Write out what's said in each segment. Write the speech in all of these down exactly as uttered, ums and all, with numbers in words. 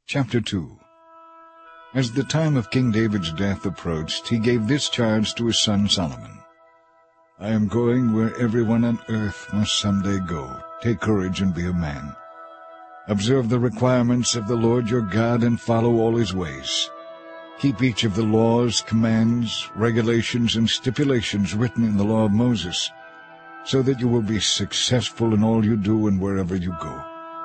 Chapter two. As the time of King David's death approached, he gave this charge to his son Solomon. I am going where everyone on earth must someday go. Take courage and be a man. Observe the requirements of the Lord your God and follow all his ways. Keep each of the laws, commands, regulations, and stipulations written in the law of Moses, so that you will be successful in all you do and wherever you go.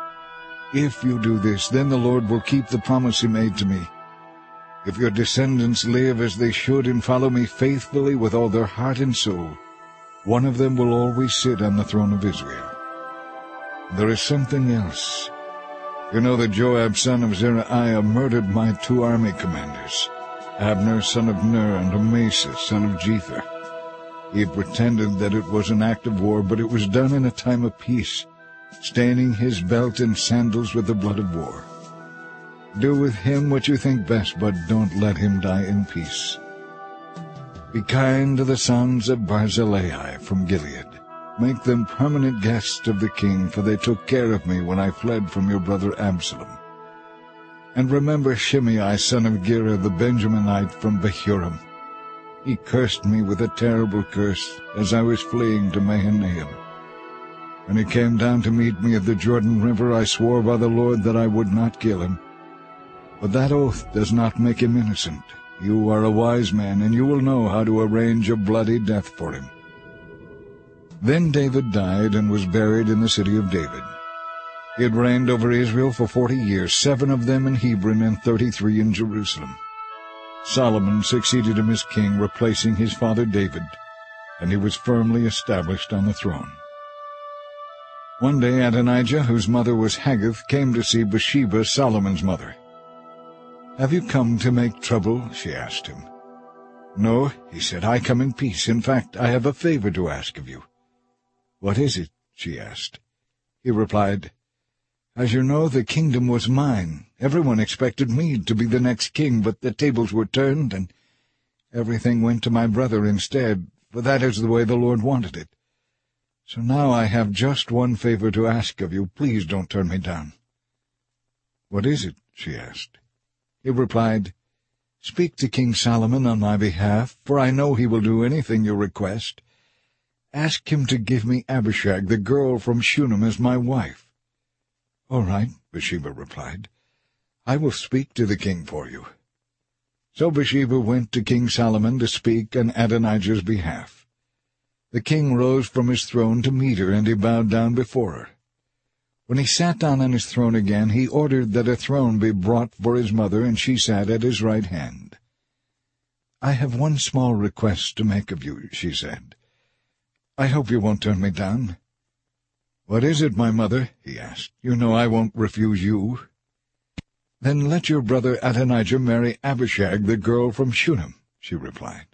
If you do this, then the Lord will keep the promise he made to me. If your descendants live as they should and follow me faithfully with all their heart and soul, one of them will always sit on the throne of Israel. There is something else. You know that Joab son of Zeruiah murdered my two army commanders, Abner son of Ner and Amasa son of Jether. He had pretended that it was an act of war, but it was done in a time of peace, staining his belt and sandals with the blood of war. Do with him what you think best, but don't let him die in peace. Be kind to the sons of Barzillai from Gilead. Make them permanent guests of the king, for they took care of me when I fled from your brother Absalom. And remember Shimei son of Gera the Benjaminite from Bahurim. He cursed me with a terrible curse as I was fleeing to Mahanaim. When he came down to meet me at the Jordan River, I swore by the Lord that I would not kill him. But that oath does not make him innocent. You are a wise man, and you will know how to arrange a bloody death for him. Then David died and was buried in the city of David. He had reigned over Israel for forty years, seven of them in Hebron and thirty-three in Jerusalem. Solomon succeeded him as king, replacing his father David, and he was firmly established on the throne. One day Adonijah, whose mother was Haggith, came to see Bathsheba, Solomon's mother. "Have you come to make trouble?" she asked him. "No," he said, "I come in peace. In fact, I have a favor to ask of you." "What is it?" she asked. He replied, "As you know, the kingdom was mine. Everyone expected me to be the next king, but the tables were turned, and everything went to my brother instead, for that is the way the Lord wanted it. So now I have just one favor to ask of you. Please don't turn me down." "What is it?" she asked. He replied, "Speak to King Solomon on my behalf, for I know he will do anything you request. Ask him to give me Abishag, the girl from Shunem, as my wife." "All right," Bathsheba replied. "I will speak to the king for you." So Bathsheba went to King Solomon to speak on Adonijah's behalf. The king rose from his throne to meet her, and he bowed down before her. When he sat down on his throne again, he ordered that a throne be brought for his mother, and she sat at his right hand. "I have one small request to make of you," she said. "I hope you won't turn me down." "What is it, my mother?" he asked. "You know I won't refuse you." "Then let your brother Adonijah marry Abishag, the girl from Shunem," she replied.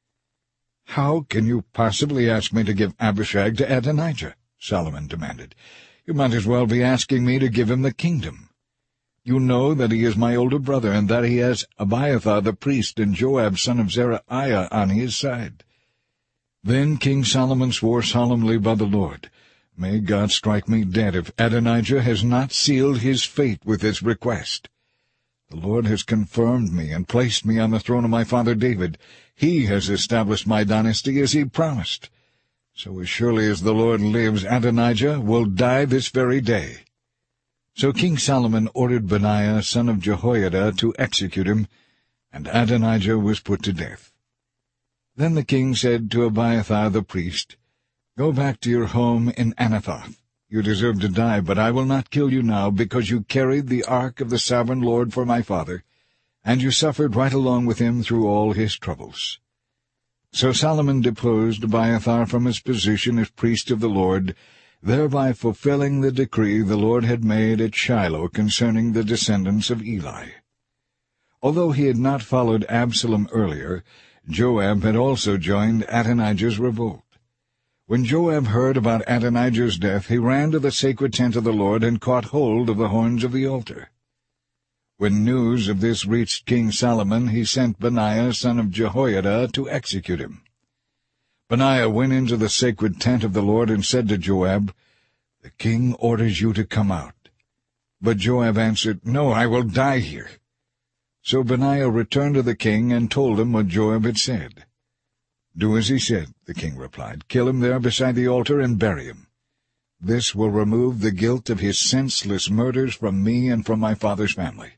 "How can you possibly ask me to give Abishag to Adonijah?" Solomon demanded. "You might as well be asking me to give him the kingdom. You know that he is my older brother, and that he has Abiathar the priest and Joab son of Zeruiah on his side." Then King Solomon swore solemnly by the Lord, "May God strike me dead if Adonijah has not sealed his fate with this request. The Lord has confirmed me and placed me on the throne of my father David. He has established my dynasty as he promised. So as surely as the Lord lives, Adonijah will die this very day." So King Solomon ordered Benaiah son of Jehoiada to execute him, and Adonijah was put to death. Then the king said to Abiathar the priest, "Go back to your home in Anathoth. You deserve to die, but I will not kill you now, because you carried the ark of the sovereign Lord for my father, and you suffered right along with him through all his troubles." So Solomon deposed Abiathar from his position as priest of the Lord, thereby fulfilling the decree the Lord had made at Shiloh concerning the descendants of Eli. Although he had not followed Absalom earlier, Joab had also joined Adonijah's revolt. When Joab heard about Adonijah's death, he ran to the sacred tent of the Lord and caught hold of the horns of the altar. When news of this reached King Solomon, he sent Benaiah son of Jehoiada to execute him. Benaiah went into the sacred tent of the Lord and said to Joab, "The king orders you to come out." But Joab answered, "No, I will die here." So Benaiah returned to the king and told him what Joab had said. "Do as he said," the king replied. "Kill him there beside the altar and bury him. This will remove the guilt of his senseless murders from me and from my father's family.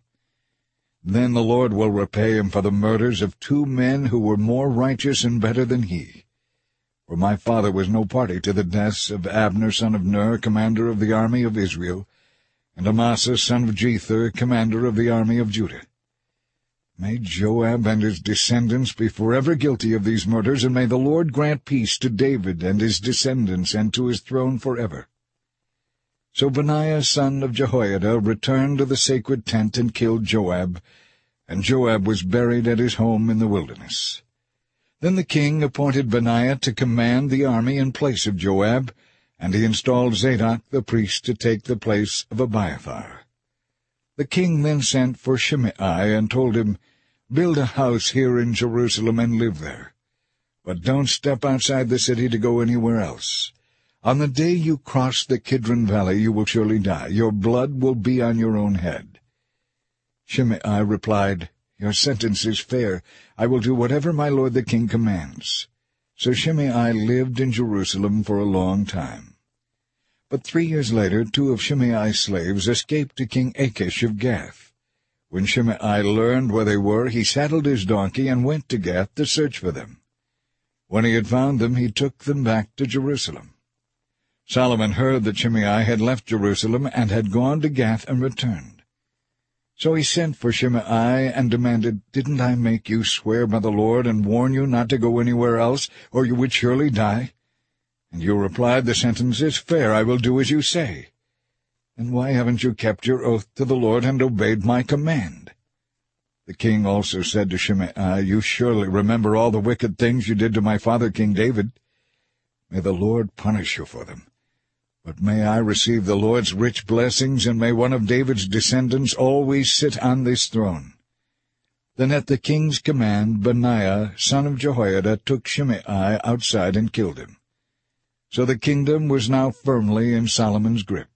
Then the Lord will repay him for the murders of two men who were more righteous and better than he. For my father was no party to the deaths of Abner son of Ner, commander of the army of Israel, and Amasa son of Jether, commander of the army of Judah. May Joab and his descendants be forever guilty of these murders, and may the Lord grant peace to David and his descendants and to his throne forever." So Benaiah son of Jehoiada returned to the sacred tent and killed Joab, and Joab was buried at his home in the wilderness. Then the king appointed Benaiah to command the army in place of Joab, and he installed Zadok the priest to take the place of Abiathar. The king then sent for Shimei and told him, "Build a house here in Jerusalem and live there. But don't step outside the city to go anywhere else. On the day you cross the Kidron Valley you will surely die. Your blood will be on your own head." Shimei replied, "Your sentence is fair. I will do whatever my lord the king commands." So Shimei lived in Jerusalem for a long time. But three years later two of Shimei's slaves escaped to King Achish of Gath. When Shimei learned where they were, he saddled his donkey and went to Gath to search for them. When he had found them, he took them back to Jerusalem. Solomon heard that Shimei had left Jerusalem and had gone to Gath and returned. So he sent for Shimei and demanded, "Didn't I make you swear by the Lord and warn you not to go anywhere else, or you would surely die? And you replied, 'The sentence is fair, I will do as you say.' And why haven't you kept your oath to the Lord and obeyed my command?" The king also said to Shimei, "You surely remember all the wicked things you did to my father King David. May the Lord punish you for them. But may I receive the Lord's rich blessings, and may one of David's descendants always sit on this throne." Then at the king's command, Benaiah, son of Jehoiada, took Shimei outside and killed him. So the kingdom was now firmly in Solomon's grip.